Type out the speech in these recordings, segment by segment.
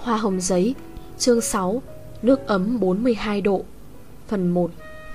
Hoa hồng giấy, chương 6, nước ấm 42 độ, phần 1.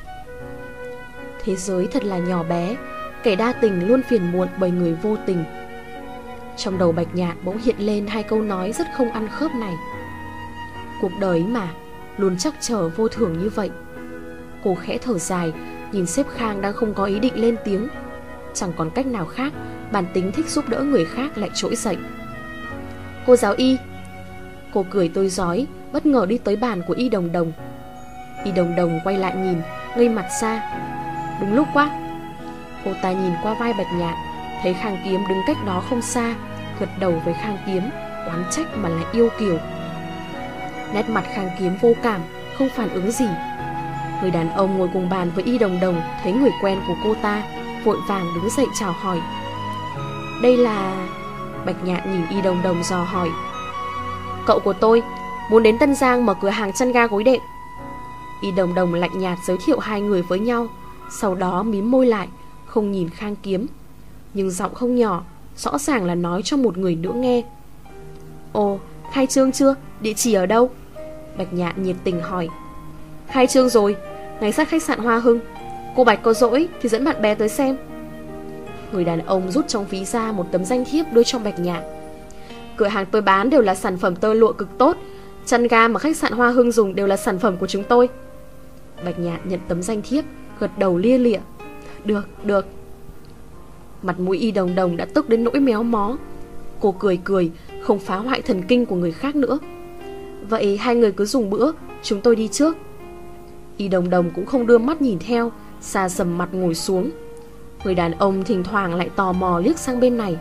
Thế giới thật là nhỏ bé, kẻ đa tình luôn phiền muộn bởi người vô tình. Trong đầu Bạch Nhạn bỗng hiện lên hai câu nói rất không ăn khớp này. Cuộc đời mà, luôn trắc trở vô thường như vậy. Cô khẽ thở dài, nhìn sếp Khang đang không có ý định lên tiếng. Chẳng còn cách nào khác, bản tính thích giúp đỡ người khác lại trỗi dậy. Cô giáo Y. Cô cười tươi rói, bất ngờ đi tới bàn của Y Đồng Đồng. Y Đồng Đồng quay lại nhìn, ngây mặt ra. Đúng lúc quá. Cô ta nhìn qua vai Bạch Nhạn, thấy Khang Kiếm đứng cách đó không xa, gật đầu với Khang Kiếm, oán trách mà lại yêu kiều. Nét mặt Khang Kiếm vô cảm, không phản ứng gì. Người đàn ông ngồi cùng bàn với Y Đồng Đồng thấy người quen của cô ta, vội vàng đứng dậy chào hỏi. Đây là... Bạch Nhạn nhìn Y Đồng Đồng dò hỏi. Cậu của tôi muốn đến Tân Giang mở cửa hàng chăn ga gối đệm. Y Đồng Đồng lạnh nhạt giới thiệu hai người với nhau, sau đó mím môi lại, không nhìn Khang Kiếm, nhưng giọng không nhỏ, rõ ràng là nói cho một người nữa nghe. Ồ, khai trương chưa? Địa chỉ ở đâu? Bạch Nhạn nhiệt tình hỏi. Khai trương rồi, ngay sát khách sạn Hoa Hưng. Cô Bạch có rỗi thì dẫn bạn bè tới xem. Người đàn ông rút trong ví ra một tấm danh thiếp đưa cho Bạch Nhạn. Cửa hàng tôi bán đều là sản phẩm tơ lụa cực tốt, chăn ga mà khách sạn Hoa Hưng dùng đều là sản phẩm của chúng tôi. Bạch Nhạn nhận tấm danh thiếp, gật đầu lia lịa. Được. Mặt mũi Y Đồng Đồng đã tức đến nỗi méo mó. Cô cười, không phá hoại thần kinh của người khác nữa. Vậy hai người cứ dùng bữa, chúng tôi đi trước. Y Đồng Đồng cũng không đưa mắt nhìn theo, xa sầm mặt ngồi xuống. Người đàn ông thỉnh thoảng lại tò mò liếc sang bên này.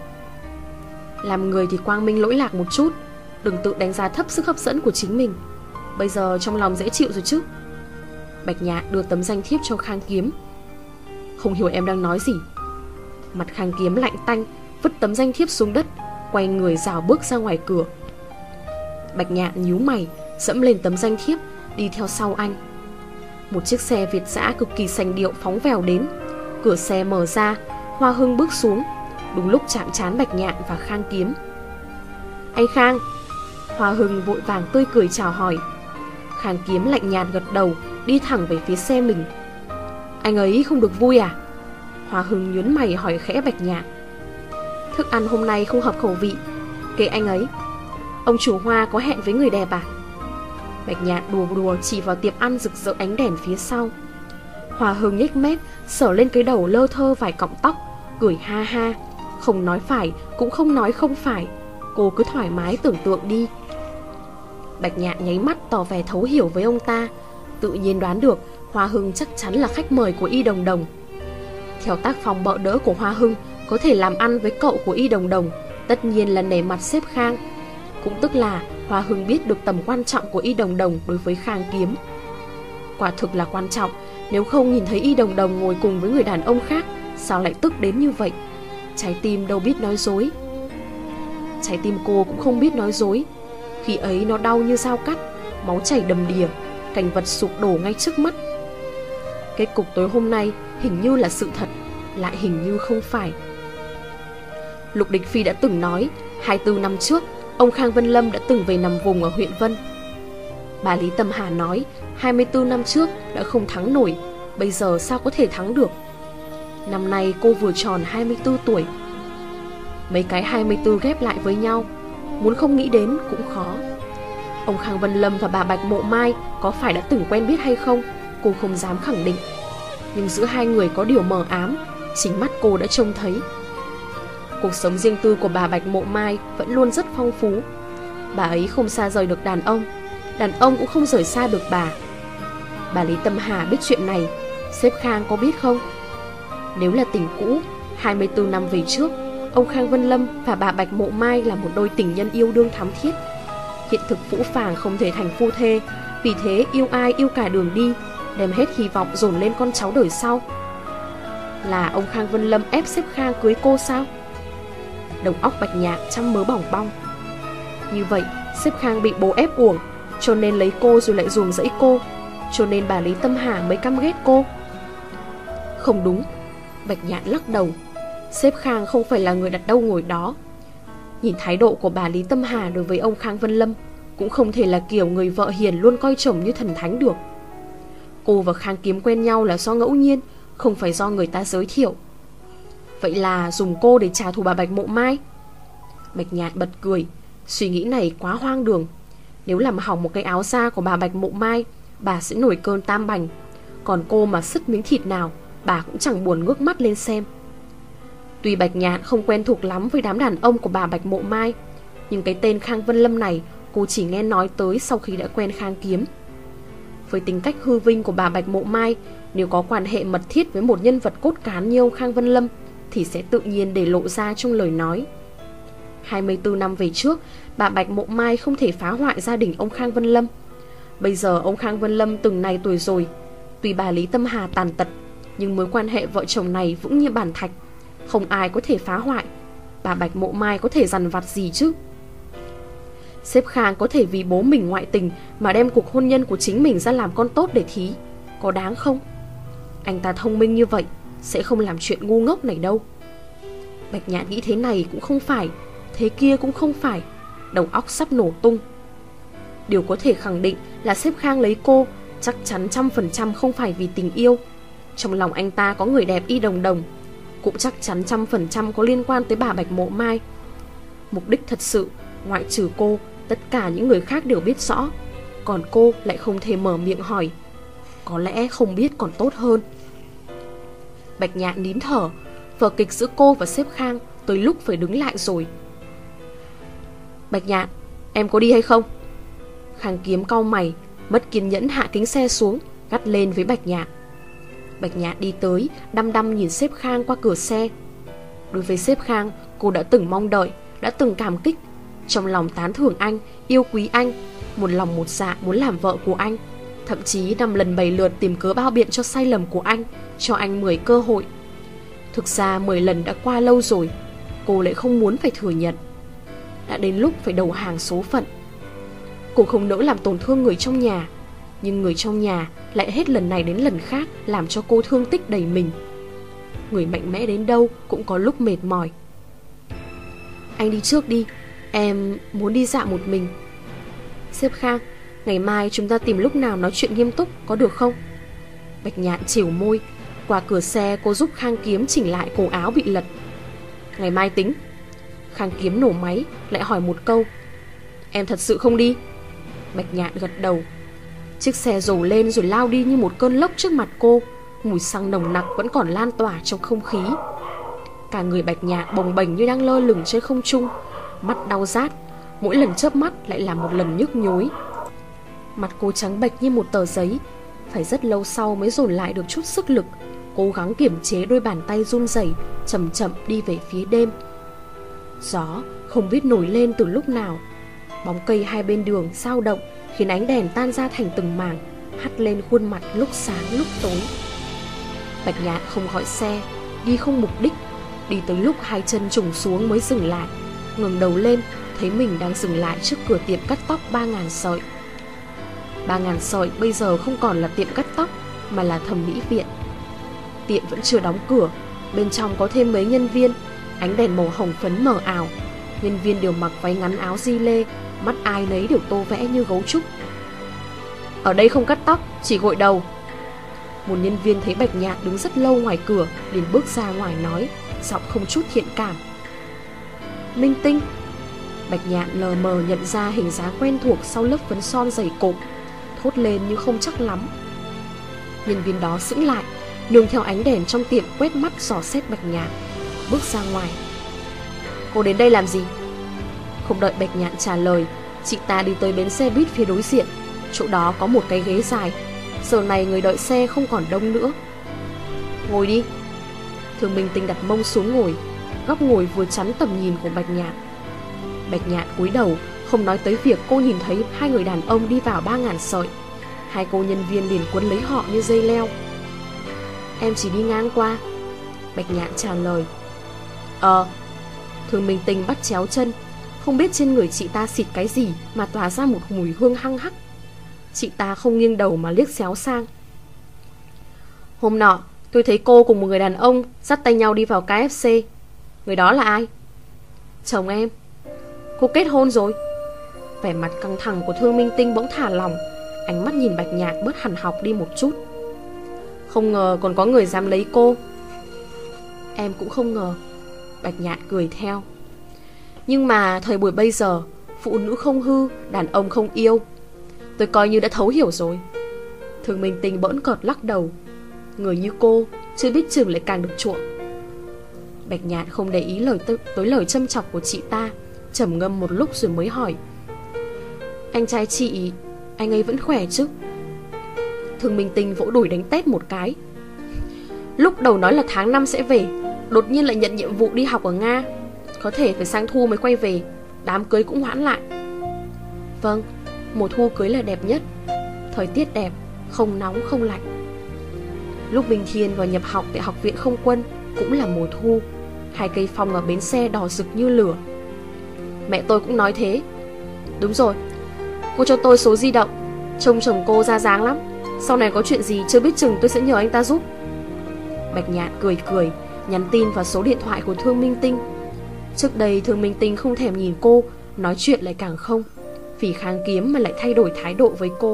Làm người thì quang minh lỗi lạc một chút, đừng tự đánh giá thấp sức hấp dẫn của chính mình. Bây giờ trong lòng dễ chịu rồi chứ? Bạch Nhạn đưa tấm danh thiếp cho Khang Kiếm. Không hiểu em đang nói gì. Mặt Khang Kiếm lạnh tanh, vứt tấm danh thiếp xuống đất, quay người rảo bước ra ngoài cửa. Bạch Nhạn nhíu mày, dẫm lên tấm danh thiếp, đi theo sau anh. Một chiếc xe Việt dã cực kỳ sành điệu phóng vèo đến. Cửa xe mở ra, Hoa Hưng bước xuống, đúng lúc chạm trán Bạch Nhạn và Khang Kiếm. Anh Khang. Hoa Hưng vội vàng tươi cười chào hỏi. Khang Kiếm lạnh nhạt gật đầu, đi thẳng về phía xe mình. Anh ấy không được vui à? Hoa Hưng nhướng mày hỏi khẽ Bạch Nhạn. Thức ăn hôm nay không hợp khẩu vị, kệ anh ấy. Ông chủ Hoa có hẹn với người đẹp à? Bạch Nhạn đùa chỉ vào tiệm ăn rực rỡ ánh đèn phía sau. Hoa Hưng nhếch mép, sờ lên cái đầu lơ thơ vài cọng tóc, cười ha ha, không nói phải cũng không nói không phải. Cô cứ thoải mái tưởng tượng đi. Bạch Nhạn nháy mắt tỏ vẻ thấu hiểu với ông ta, tự nhiên đoán được Hoa Hưng chắc chắn là khách mời của Y Đồng Đồng. Theo tác phong bợ đỡ của Hoa Hưng, có thể làm ăn với cậu của Y Đồng Đồng, tất nhiên là nể mặt sếp Khang. Cũng tức là Hoa Hưng biết được tầm quan trọng của Y Đồng Đồng đối với Khang Kiếm. Quả thực là quan trọng, nếu không nhìn thấy Y Đồng Đồng ngồi cùng với người đàn ông khác, sao lại tức đến như vậy? Trái tim đâu biết nói dối. Trái tim cô cũng không biết nói dối. Khi ấy nó đau như dao cắt, máu chảy đầm đìa, cảnh vật sụp đổ ngay trước mắt. Kết cục tối hôm nay hình như là sự thật, lại hình như không phải. Lục Địch Phi đã từng nói 24 năm trước ông Khang Vân Lâm đã từng về nằm vùng ở huyện Vân. Bà Lý Tâm Hà nói 24 năm trước đã không thắng nổi, bây giờ sao có thể thắng được? Năm nay cô vừa tròn 24 tuổi. Mấy cái 24 ghép lại với nhau, muốn không nghĩ đến cũng khó. Ông Khang Vân Lâm và bà Bạch Mộ Mai có phải đã từng quen biết hay không, cô không dám khẳng định. Nhưng giữa hai người có điều mờ ám, chính mắt cô đã trông thấy. Cuộc sống riêng tư của bà Bạch Mộ Mai vẫn luôn rất phong phú. Bà ấy không xa rời được đàn ông cũng không rời xa được bà. Bà Lý Tâm Hà biết chuyện này, sếp Khang có biết không? Nếu là tình cũ, 24 năm về trước, ông Khang Vân Lâm và bà Bạch Mộ Mai là một đôi tình nhân yêu đương thắm thiết. Hiện thực phũ phàng không thể thành phu thê, vì thế yêu ai yêu cả đường đi, đem hết hy vọng dồn lên con cháu đời sau. Là ông Khang Vân Lâm ép sếp Khang cưới cô sao? Đầu óc Bạch Nhạn trăm mớ bỏng bong. Như vậy sếp Khang bị bố ép uổng, cho nên lấy cô rồi lại ruồng rẫy cô, cho nên bà Lý Tâm Hà mới căm ghét cô. Không đúng. Bạch Nhạn lắc đầu. Sếp Khang không phải là người đặt đâu ngồi đó. Nhìn thái độ của bà Lý Tâm Hà đối với ông Khang Vân Lâm, cũng không thể là kiểu người vợ hiền luôn coi chồng như thần thánh được. Cô và Khang Kiếm quen nhau là do ngẫu nhiên, không phải do người ta giới thiệu. Vậy là dùng cô để trả thù bà Bạch Mộ Mai? Bạch Nhạn bật cười. Suy nghĩ này quá hoang đường. Nếu làm hỏng một cái áo da của bà Bạch Mộ Mai, bà sẽ nổi cơn tam bành. Còn cô mà sứt miếng thịt nào, bà cũng chẳng buồn ngước mắt lên xem. Tuy Bạch Nhạn không quen thuộc lắm với đám đàn ông của bà Bạch Mộ Mai, nhưng cái tên Khang Vân Lâm này cô chỉ nghe nói tới sau khi đã quen Khang Kiếm. Với tính cách hư vinh của bà Bạch Mộ Mai, nếu có quan hệ mật thiết với một nhân vật cốt cán như ông Khang Vân Lâm thì sẽ tự nhiên để lộ ra trong lời nói. 24 năm về trước, bà Bạch Mộ Mai không thể phá hoại gia đình ông Khang Vân Lâm. Bây giờ ông Khang Vân Lâm từng này tuổi rồi. Tuy bà Lý Tâm Hà tàn tật, nhưng mối quan hệ vợ chồng này vững như bàn thạch, không ai có thể phá hoại. Bà Bạch Mộ Mai có thể dằn vặt gì chứ? Sếp Khang có thể vì bố mình ngoại tình mà đem cuộc hôn nhân của chính mình ra làm con tốt để thí, có đáng không? Anh ta thông minh như vậy, sẽ không làm chuyện ngu ngốc này đâu. Bạch Nhạn nghĩ thế này cũng không phải, thế kia cũng không phải, đầu óc sắp nổ tung. Điều có thể khẳng định là sếp Khang lấy cô chắc chắn 100% không phải vì tình yêu. Trong lòng anh ta có người đẹp y đồng đồng, cũng chắc chắn 100% có liên quan tới bà Bạch Mộ Mai. Mục đích thật sự, ngoại trừ cô, tất cả những người khác đều biết rõ. Còn cô lại không thể mở miệng hỏi. Có lẽ không biết còn tốt hơn. Bạch Nhạn nín thở. Vở kịch giữa cô và sếp Khang tới lúc phải đứng lại rồi. Bạch Nhạn, em có đi hay không? Khang Kiếm cau mày, mất kiên nhẫn hạ kính xe xuống, gắt lên với Bạch Nhạn. Bạch Nhạn đi tới, đăm đăm nhìn sếp Khang qua cửa xe. Đối với sếp Khang, cô đã từng mong đợi, đã từng cảm kích, trong lòng tán thưởng anh, yêu quý anh, một lòng một dạ muốn làm vợ của anh. Thậm chí 5 lần 7 lượt tìm cớ bao biện cho sai lầm của anh, cho anh 10 cơ hội. Thực ra 10 lần đã qua lâu rồi, cô lại không muốn phải thừa nhận. Đã đến lúc phải đầu hàng số phận. Cô không nỡ làm tổn thương người trong nhà, nhưng người trong nhà lại hết lần này đến lần khác làm cho cô thương tích đầy mình. Người mạnh mẽ đến đâu cũng có lúc mệt mỏi. Anh đi trước đi, em muốn đi dạo một mình. Sếp Khang, ngày mai chúng ta tìm lúc nào nói chuyện nghiêm túc, có được không? Bạch Nhạn chỉu môi. Qua cửa xe cô giúp Khang Kiếm chỉnh lại cổ áo bị lật. Ngày mai tính. Khang Kiếm nổ máy, lại hỏi một câu. Em thật sự không đi? Bạch Nhạn gật đầu. Chiếc xe rồ lên rồi lao đi như một cơn lốc trước mặt cô. Mùi xăng nồng nặc vẫn còn lan tỏa trong không khí. Cả người Bạch Nhạn bồng bềnh như đang lơ lửng trên không trung. Mắt đau rát, mỗi lần chớp mắt lại là một lần nhức nhối. Mặt cô trắng bệch như một tờ giấy. Phải rất lâu sau mới dồn lại được chút sức lực, cố gắng kiềm chế đôi bàn tay run rẩy, chậm chậm đi về phía đêm. Gió không biết nổi lên từ lúc nào. Bóng cây hai bên đường dao động, khiến ánh đèn tan ra thành từng mảng, hắt lên khuôn mặt lúc sáng lúc tối. Bạch Nhạn không gọi xe, đi không mục đích. Đi tới lúc hai chân trùng xuống mới dừng lại. Ngẩng đầu lên, thấy mình đang dừng lại trước cửa tiệm cắt tóc 3.000 sợi. 3.000 sợi bây giờ không còn là tiệm cắt tóc, mà là thẩm mỹ viện. Tiệm vẫn chưa đóng cửa, bên trong có thêm mấy nhân viên. Ánh đèn màu hồng phấn mờ ảo. Nhân viên đều mặc váy ngắn áo di lê, mắt ai nấy đều tô vẽ như gấu trúc. Ở đây không cắt tóc, chỉ gội đầu. Một nhân viên thấy Bạch Nhạn đứng rất lâu ngoài cửa, liền bước ra ngoài nói, giọng không chút thiện cảm. Minh Tinh. Bạch Nhạn lờ mờ nhận ra hình dáng quen thuộc sau lớp phấn son dày cộm, thốt lên nhưng không chắc lắm. Nhân viên đó sững lại, nương theo ánh đèn trong tiệm quét mắt dò xét Bạch Nhạn, bước ra ngoài. Cô đến đây làm gì? Không đợi Bạch Nhạn trả lời, chị ta đi tới bến xe buýt phía đối diện. Chỗ đó có một cái ghế dài. Giờ này người đợi xe không còn đông nữa. Ngồi đi. Thường Minh Tinh đặt mông xuống ngồi. Góc ngồi vừa chắn tầm nhìn của Bạch Nhạn. Bạch Nhạn cúi đầu, không nói tới việc cô nhìn thấy hai người đàn ông đi vào 3.000 sợi. Hai cô nhân viên liền quấn lấy họ như dây leo. Em chỉ đi ngang qua. Bạch Nhạn trả lời. Thường Minh Tinh bắt chéo chân. Không biết trên người chị ta xịt cái gì mà tỏa ra một mùi hương hăng hắc. Chị ta không nghiêng đầu mà liếc xéo sang. Hôm nọ tôi thấy cô cùng một người đàn ông dắt tay nhau đi vào KFC. Người đó là ai? Chồng em. Cô kết hôn rồi? Vẻ mặt căng thẳng của Thương Minh Tinh bỗng thả lỏng, ánh mắt nhìn Bạch Nhạn bớt hằn học đi một chút. Không ngờ còn có người dám lấy cô. Em cũng không ngờ. Bạch Nhạn cười theo. Nhưng mà thời buổi bây giờ, phụ nữ không hư, đàn ông không yêu. Tôi coi như đã thấu hiểu rồi. Thương Minh Tinh bỡn cợt lắc đầu. Người như cô chưa biết chừng lại càng được chuộng. Bạch Nhạn không để ý tới lời châm chọc của chị ta, trầm ngâm một lúc rồi mới hỏi. Anh trai chị, anh ấy vẫn khỏe chứ? Thương Minh Tinh vỗ đùi đánh tét một cái. Lúc đầu nói là tháng 5 sẽ về, đột nhiên lại nhận nhiệm vụ đi học ở Nga. Có thể phải sang thu mới quay về. Đám cưới cũng hoãn lại. Vâng, mùa thu cưới là đẹp nhất. Thời tiết đẹp, không nóng không lạnh. Lúc Bình Thiên vào nhập học tại học viện không quân cũng là mùa thu. 2 cây phong ở bến xe đỏ rực như lửa. Mẹ tôi cũng nói thế. Đúng rồi, cô cho tôi số di động. Trông chồng cô ra dáng lắm. Sau này có chuyện gì chưa biết chừng tôi sẽ nhờ anh ta giúp. Bạch Nhạn cười cười, nhắn tin vào số điện thoại của Thương Minh Tinh. Trước đây Thương Minh Tinh không thèm nhìn cô, nói chuyện lại càng không. Vì Kháng Kiếm mà lại thay đổi thái độ với cô.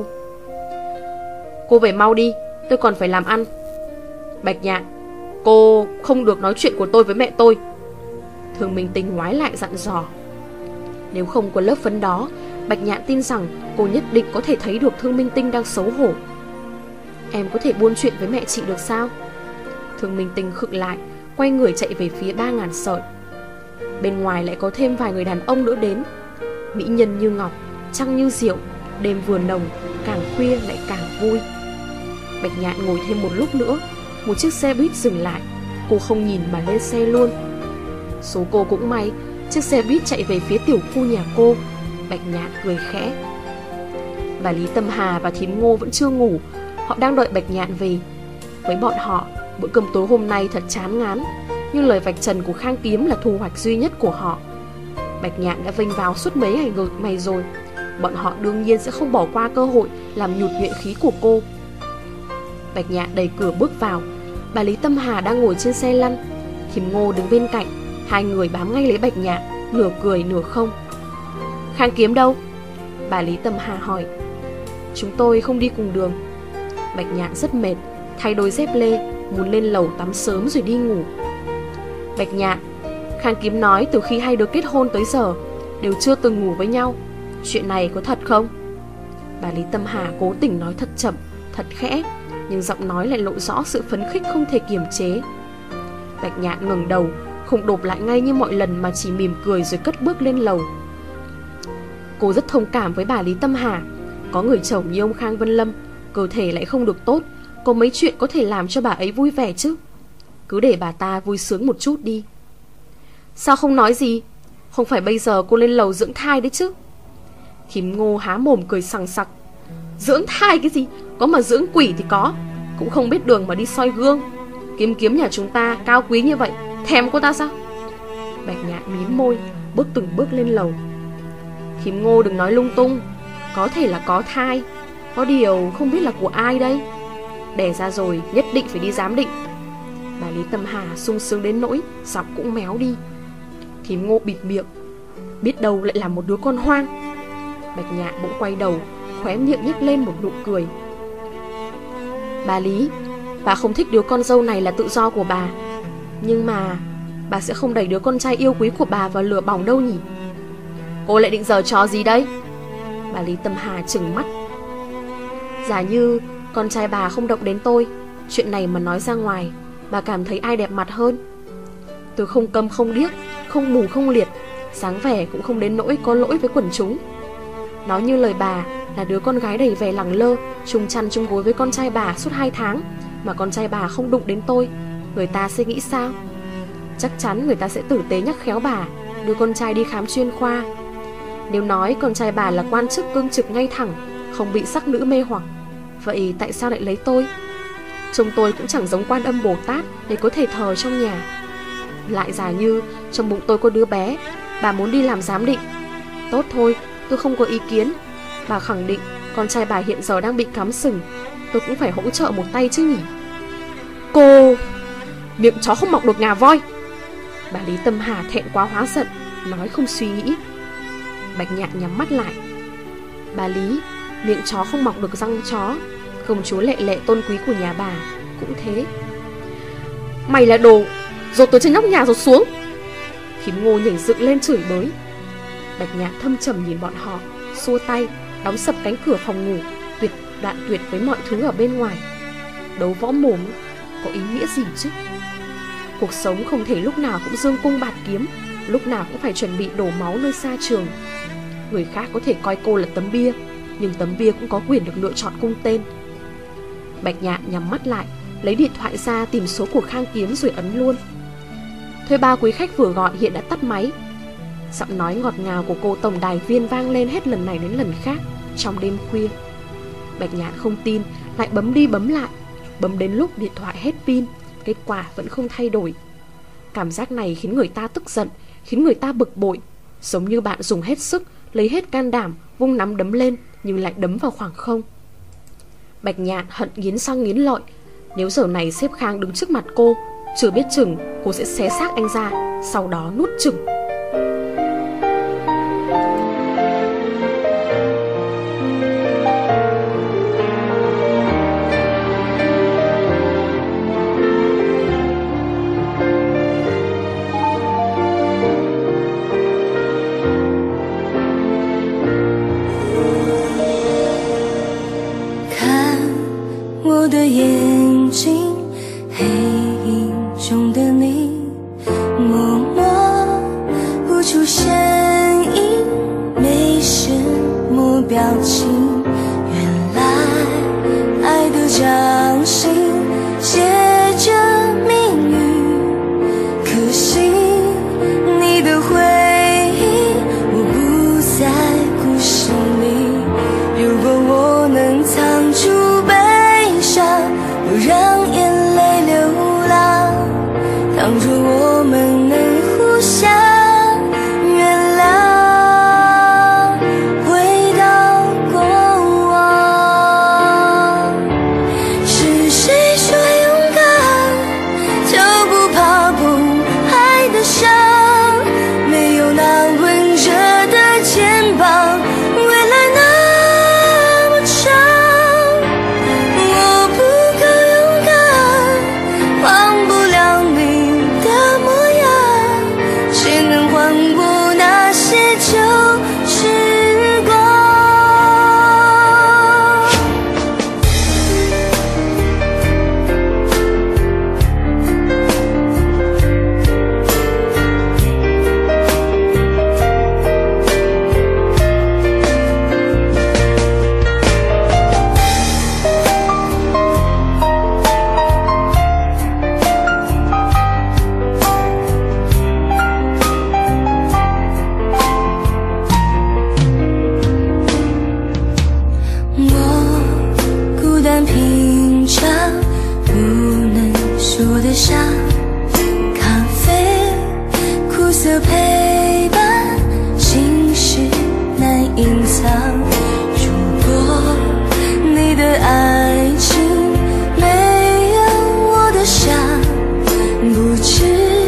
Cô về mau đi, tôi còn phải làm ăn. Bạch Nhạn, cô không được nói chuyện của tôi với mẹ tôi. Thương Minh Tinh ngoái lại dặn dò. Nếu không có lớp phấn đó, Bạch Nhạn tin rằng cô nhất định có thể thấy được Thương Minh Tinh đang xấu hổ. Em có thể buôn chuyện với mẹ chị được sao? Thương Minh Tinh khựng lại, quay người chạy về phía 3000 sợi. Bên ngoài lại có thêm vài người đàn ông nữa đến. Mỹ nhân như ngọc, trăng như rượu. Đêm vừa nồng, càng khuya lại càng vui. Bạch Nhạn ngồi thêm một lúc nữa. Một chiếc xe buýt dừng lại. Cô không nhìn mà lên xe luôn. Số cô cũng may, chiếc xe buýt chạy về phía tiểu khu nhà cô. Bạch Nhạn cười khẽ. Bà Lý Tâm Hà và thím Ngô vẫn chưa ngủ. Họ đang đợi Bạch Nhạn về. Với bọn họ, bữa cơm tối hôm nay thật chán ngán. Nhưng lời vạch trần của Khang Kiếm là thu hoạch duy nhất của họ. Bạch Nhạn đã vênh vào suốt mấy ngày rồi. Bọn họ đương nhiên sẽ không bỏ qua cơ hội làm nhụt nhuệ khí của cô. Bạch Nhạn đẩy cửa bước vào. Bà Lý Tâm Hà đang ngồi trên xe lăn. Thím Ngô đứng bên cạnh. Hai người bám ngay lấy Bạch Nhạn, nửa cười nửa không. Khang Kiếm đâu? Bà Lý Tâm Hà hỏi. Chúng tôi không đi cùng đường. Bạch Nhạn rất mệt, thay đôi dép lê, muốn lên lầu tắm sớm rồi đi ngủ. Bạch Nhạn, Khang Kiếm nói từ khi hai đứa kết hôn tới giờ đều chưa từng ngủ với nhau. Chuyện này có thật không? Bà Lý Tâm Hà cố tình nói thật chậm, thật khẽ, nhưng giọng nói lại lộ rõ sự phấn khích không thể kiềm chế. Bạch Nhạn ngẩng đầu, không đột lại ngay như mọi lần mà chỉ mỉm cười rồi cất bước lên lầu. Cô rất thông cảm với bà Lý Tâm Hà. Có người chồng như ông Khang Vân Lâm, cơ thể lại không được tốt, có mấy chuyện có thể làm cho bà ấy vui vẻ chứ. Cứ để bà ta vui sướng một chút đi. Sao không nói gì? Không phải bây giờ cô lên lầu dưỡng thai đấy chứ? Thím Ngô há mồm cười sằng sặc. Dưỡng thai cái gì? Có mà dưỡng quỷ thì có. Cũng không biết đường mà đi soi gương. Kiếm nhà chúng ta cao quý như vậy, thèm cô ta sao? Bạch Nhạn mím môi, bước từng bước lên lầu. Thím Ngô đừng nói lung tung. Có thể là có thai, có điều không biết là của ai đây. Đẻ ra rồi nhất định phải đi giám định. Bà Lý Tâm Hà sung sướng đến nỗi giọng cũng méo đi. Thím Ngô bịt miệng. Biết đâu lại là một đứa con hoang. Bạch Nhạn bỗng quay đầu, khóe miệng nhếch lên một nụ cười. Bà Lý, bà không thích đứa con dâu này là tự do của bà. Nhưng mà bà sẽ không đẩy đứa con trai yêu quý của bà vào lửa bỏng đâu nhỉ? Cô lại định giở trò gì đấy? Bà Lý Tâm Hà trừng mắt. Giả như con trai bà không động đến tôi, chuyện này mà nói ra ngoài, bà cảm thấy ai đẹp mặt hơn? Tôi không câm không điếc, không mù không liệt, dáng vẻ cũng không đến nỗi có lỗi với quần chúng. Nói như lời bà là đứa con gái đầy vẻ lẳng lơ, chung chăn chung gối với con trai bà suốt 2 tháng, mà con trai bà không đụng đến tôi, người ta sẽ nghĩ sao? Chắc chắn người ta sẽ tử tế nhắc khéo bà đưa con trai đi khám chuyên khoa. Nếu nói con trai bà là quan chức cương trực ngay thẳng, không bị sắc nữ mê hoặc, vậy tại sao lại lấy tôi? Trông tôi cũng chẳng giống Quan Âm Bồ Tát để có thể thờ trong nhà. Lại giả như trong bụng tôi có đứa bé, bà muốn đi làm giám định. Tốt thôi, tôi không có ý kiến. Bà khẳng định con trai bà hiện giờ đang bị cắm sừng, tôi cũng phải hỗ trợ một tay chứ nhỉ? Cô... Miệng chó không mọc được ngà voi. Bà Lý Tâm Hà thẹn quá hóa giận, nói không suy nghĩ. Bạch Nhạn nhắm mắt lại, Bà Lý, miệng chó không mọc được răng chó. Công chúa Lệ Lệ tôn quý của nhà bà cũng thế. Mày là đồ dột từ trên nóc nhà rồi xuống. Thím Ngô nhảy dựng lên chửi bới. Bạch Nhạn thâm trầm nhìn bọn họ, xua tay, đóng sập cánh cửa phòng ngủ, đoạn tuyệt với mọi thứ ở bên ngoài. Đấu võ mồm có ý nghĩa gì chứ? Cuộc sống không thể lúc nào cũng dương cung bạt kiếm, lúc nào cũng phải chuẩn bị đổ máu nơi xa trường. Người khác có thể coi cô là tấm bia, nhưng tấm bia cũng có quyền được lựa chọn cung tên. Bạch Nhạn nhắm mắt lại, lấy điện thoại ra tìm số của Khang Kiếm rồi ấn luôn. Thuê bao quý khách vừa gọi hiện đã tắt máy. Giọng nói ngọt ngào của cô tổng đài viên vang lên hết lần này đến lần khác trong đêm khuya. Bạch Nhạn không tin, lại bấm đi bấm lại, bấm đến lúc điện thoại hết pin, kết quả vẫn không thay đổi. Cảm giác này khiến người ta tức giận, khiến người ta bực bội, giống như bạn dùng hết sức, lấy hết can đảm, vung nắm đấm lên nhưng lại đấm vào khoảng không. Bạch Nhạn hận nghiến răng nghiến lợi. Nếu giờ này sếp Khang đứng trước mặt cô, chưa biết chừng cô sẽ xé xác anh ra, sau đó nuốt chửng.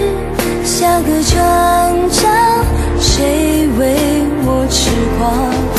下个转角，谁为我痴狂？